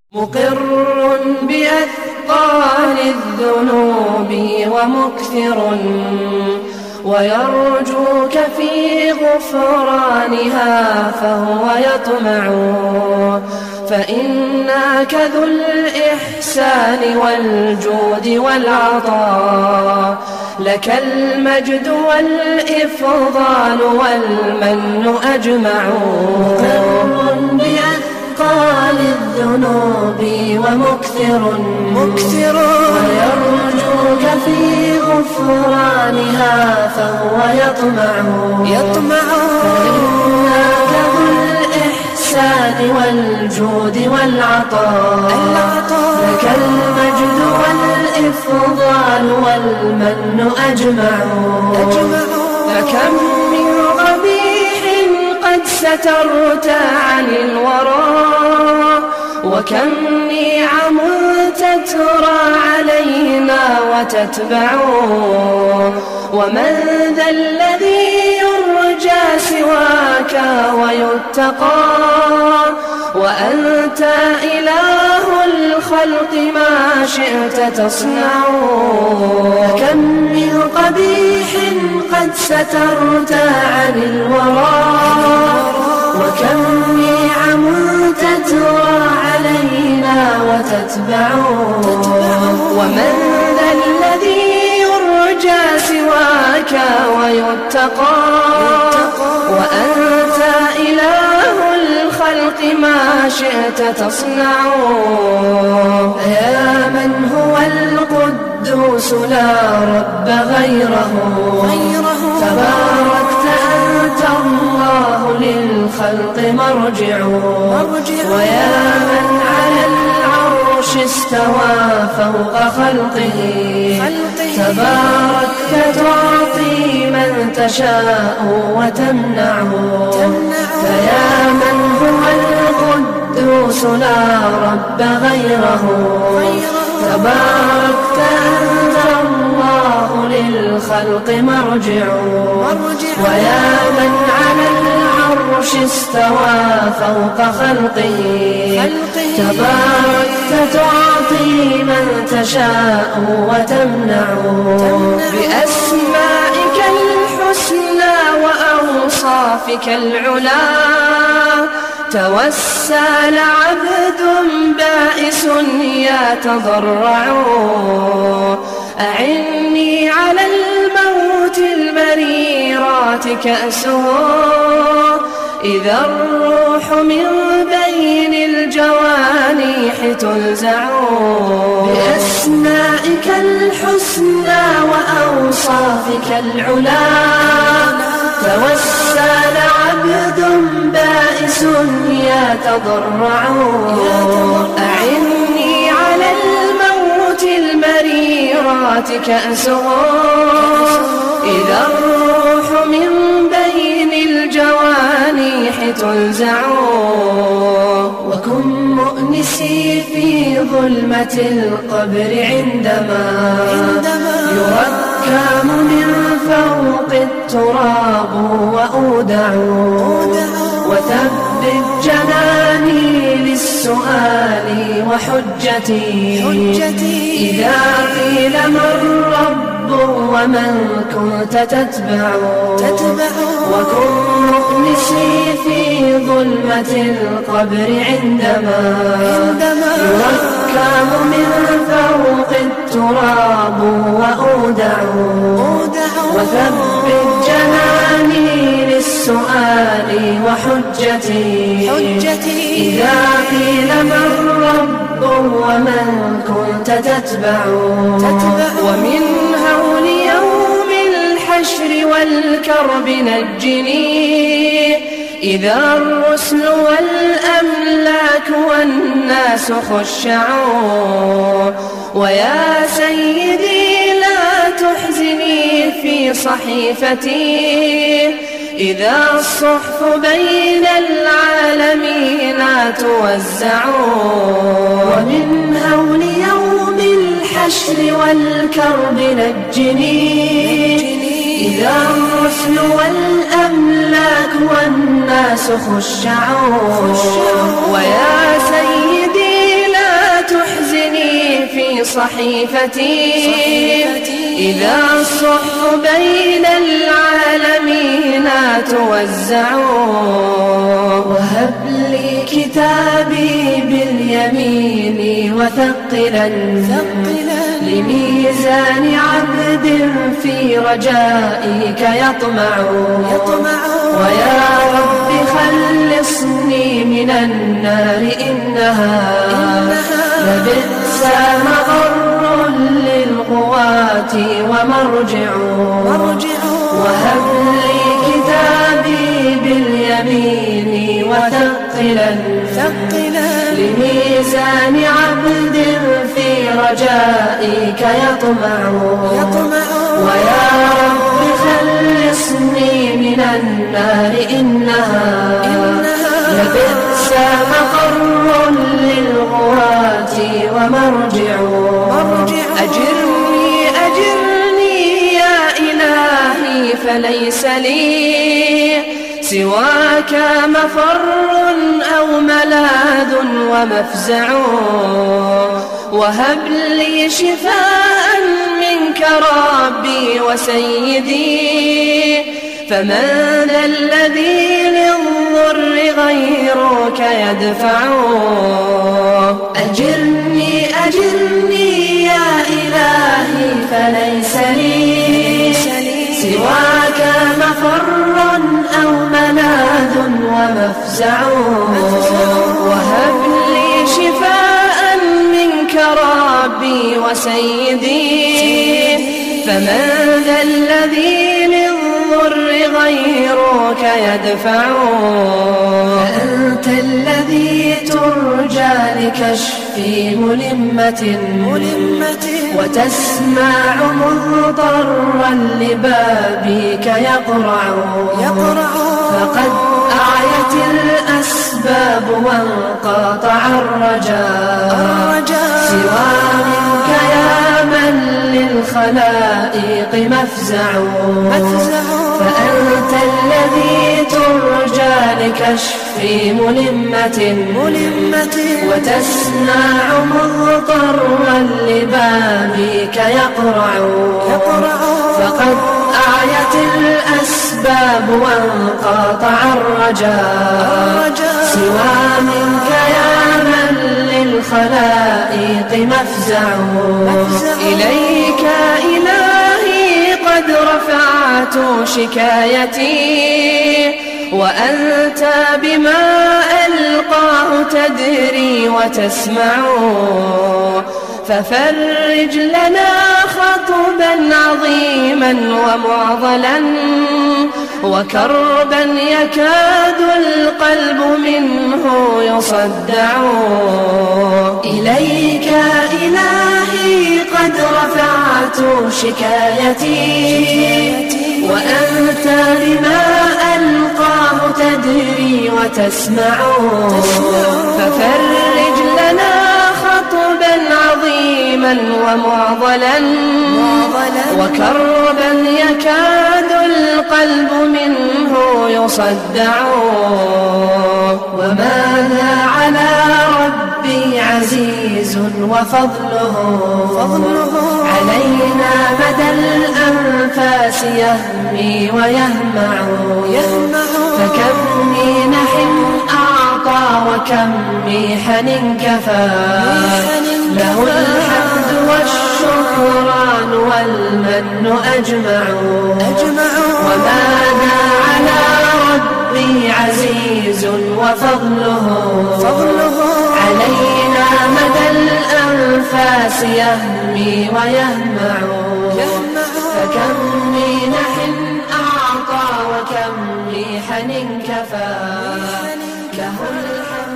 مقر بأثقال الذنوب ومكثر ويرجوك في غفرانها فهو يطمع فإنك ذو الإحسان والجود والعطاء لك المجد والإفضال والمن أجمع بأثقال الذنوب ومكثر ويرجوك في غفرانها فهو يطمع فإنك ذو الإحسان والجود والعطاء لك المجد والإفضال والمن أجمع فكم من قبيح قد سترت عن الورى وكم نعم تترى علينا وتتبع ومن ذا الذي يرجى سواك ويتقى وأنت إله الخلق ما شئت تصنع كم من قبيح قد سترت عن الورى وكم نعم تترى علينا وتتبع ومن ذا الذي يرجى سواك ويتقى وأنت إله الخلق ما شئت تصنع يا من هو القدوس لا رب غيره تباركت أنت الله للخلق مرجع ويا من على العرش استوى فوق خلقه تباركت تعطي من تشاء وتمنع فيا من هو القدوس لا رب غيره تباركت أنت الله للخلق مرجع ويا من على العرش استوى فوق خلقه تباركت تعطي من تشاء وتمنع بأسمائك الحسنى وأوصافك العلا توسل عبد بائس يتضرع أعني على الموت المريرات كأسه إذا الروح من بين الجوانح تنزع بأسمائك الحسنى وأوصافك العلا توسل عبد بائس يتضرع أعني على الموت المريرات كأسه إذا الروح من بين الجوانح تنزع وكن مؤنسي في ظلمة القبر عندما يركام من فوق التراب وأودع وثبت جناني للسؤال وحجتي إذا قيل من رب ومن كنت تتبع وكن مؤنسي في ظلمة القبر عندما يركام من فوق التراب وأودع وثبت جناني للسؤال وحجتي إذا قيل من رب ومن كنت تتبع ومن هول يوم الحشر والكرب نجني إذا الرسل والأملاك والناس خشعوا ويا سيدي لا تحزني في صحيفتي إذا الصحف بين العالمين توزع ومن هول يوم الحشر والكرب نجني إذا الرسل والأملاك والناس خشعوا ويا سيدي لا صحيفتي إذا الصحف بين العالمين توزع. وهب لي كتابي باليمين وثقلا لميزان عبد في رجائك يطمع. ويا رب خلصني من النار إنها لبئس مغر للغواة ومرجع. وهب لي كتابي باليمين وثقلا لميزان عبد في رجائك يطمع. ويا رب خلصني من النار إنها لبئس مقر للغواة ومرجع. أجرني يا إلهي فليس لي سواك مفر أو ملاذ ومفزع. وهب لي شفاء منك ربي وسيدي فمن ذا الذي للضر غيرك يدفع. أجرني يا إلهي فليس لي سواك مفر أو ملاذ ومفزع. وهب لي شفاء منك ربي وسيدي فمن ذا الذي للضر غيرك يدفع. فأنت الذي ترجى لكشف ملمة وتسمع مضطرا لبابك يقرع. فقد أعيت الأسباب وانقطع الرجاء سوى منك يا من للخلائق مفزع. فأنت الذي ترجى لكشف ملمة وتسمع مضطرا لبابك يقرع. فقد أعيت الأسباب وانقطع الرجاء سوى منك يا من للخلائق مفزع. إليك إلهي قد رفعت شكايتي وأنت بما ألقاه تدري وتسمع. ففرج لنا خطبا عظيما ومعضلا وكربا يكاد القلب منه يصدع. إليك إلهي قد رفعت شكايتي وأنت بما ألقاه تدري وتسمع. ففرج لنا خطبا عظيما ومعضلا وكربا يكاد القلب منه يصدع. وماذا على ربي عزيز وفضله علينا مدى الأنفاس يهمي ويهمع. فكم منح أعطى وكم محن كفى له الحمد والشكران والمن أجمع. وماذا على ربي عزيز وفضله علينا مدى الأنفاس يهمي ويهمع. فكم منح أعطى وكم محن كفى له الحمد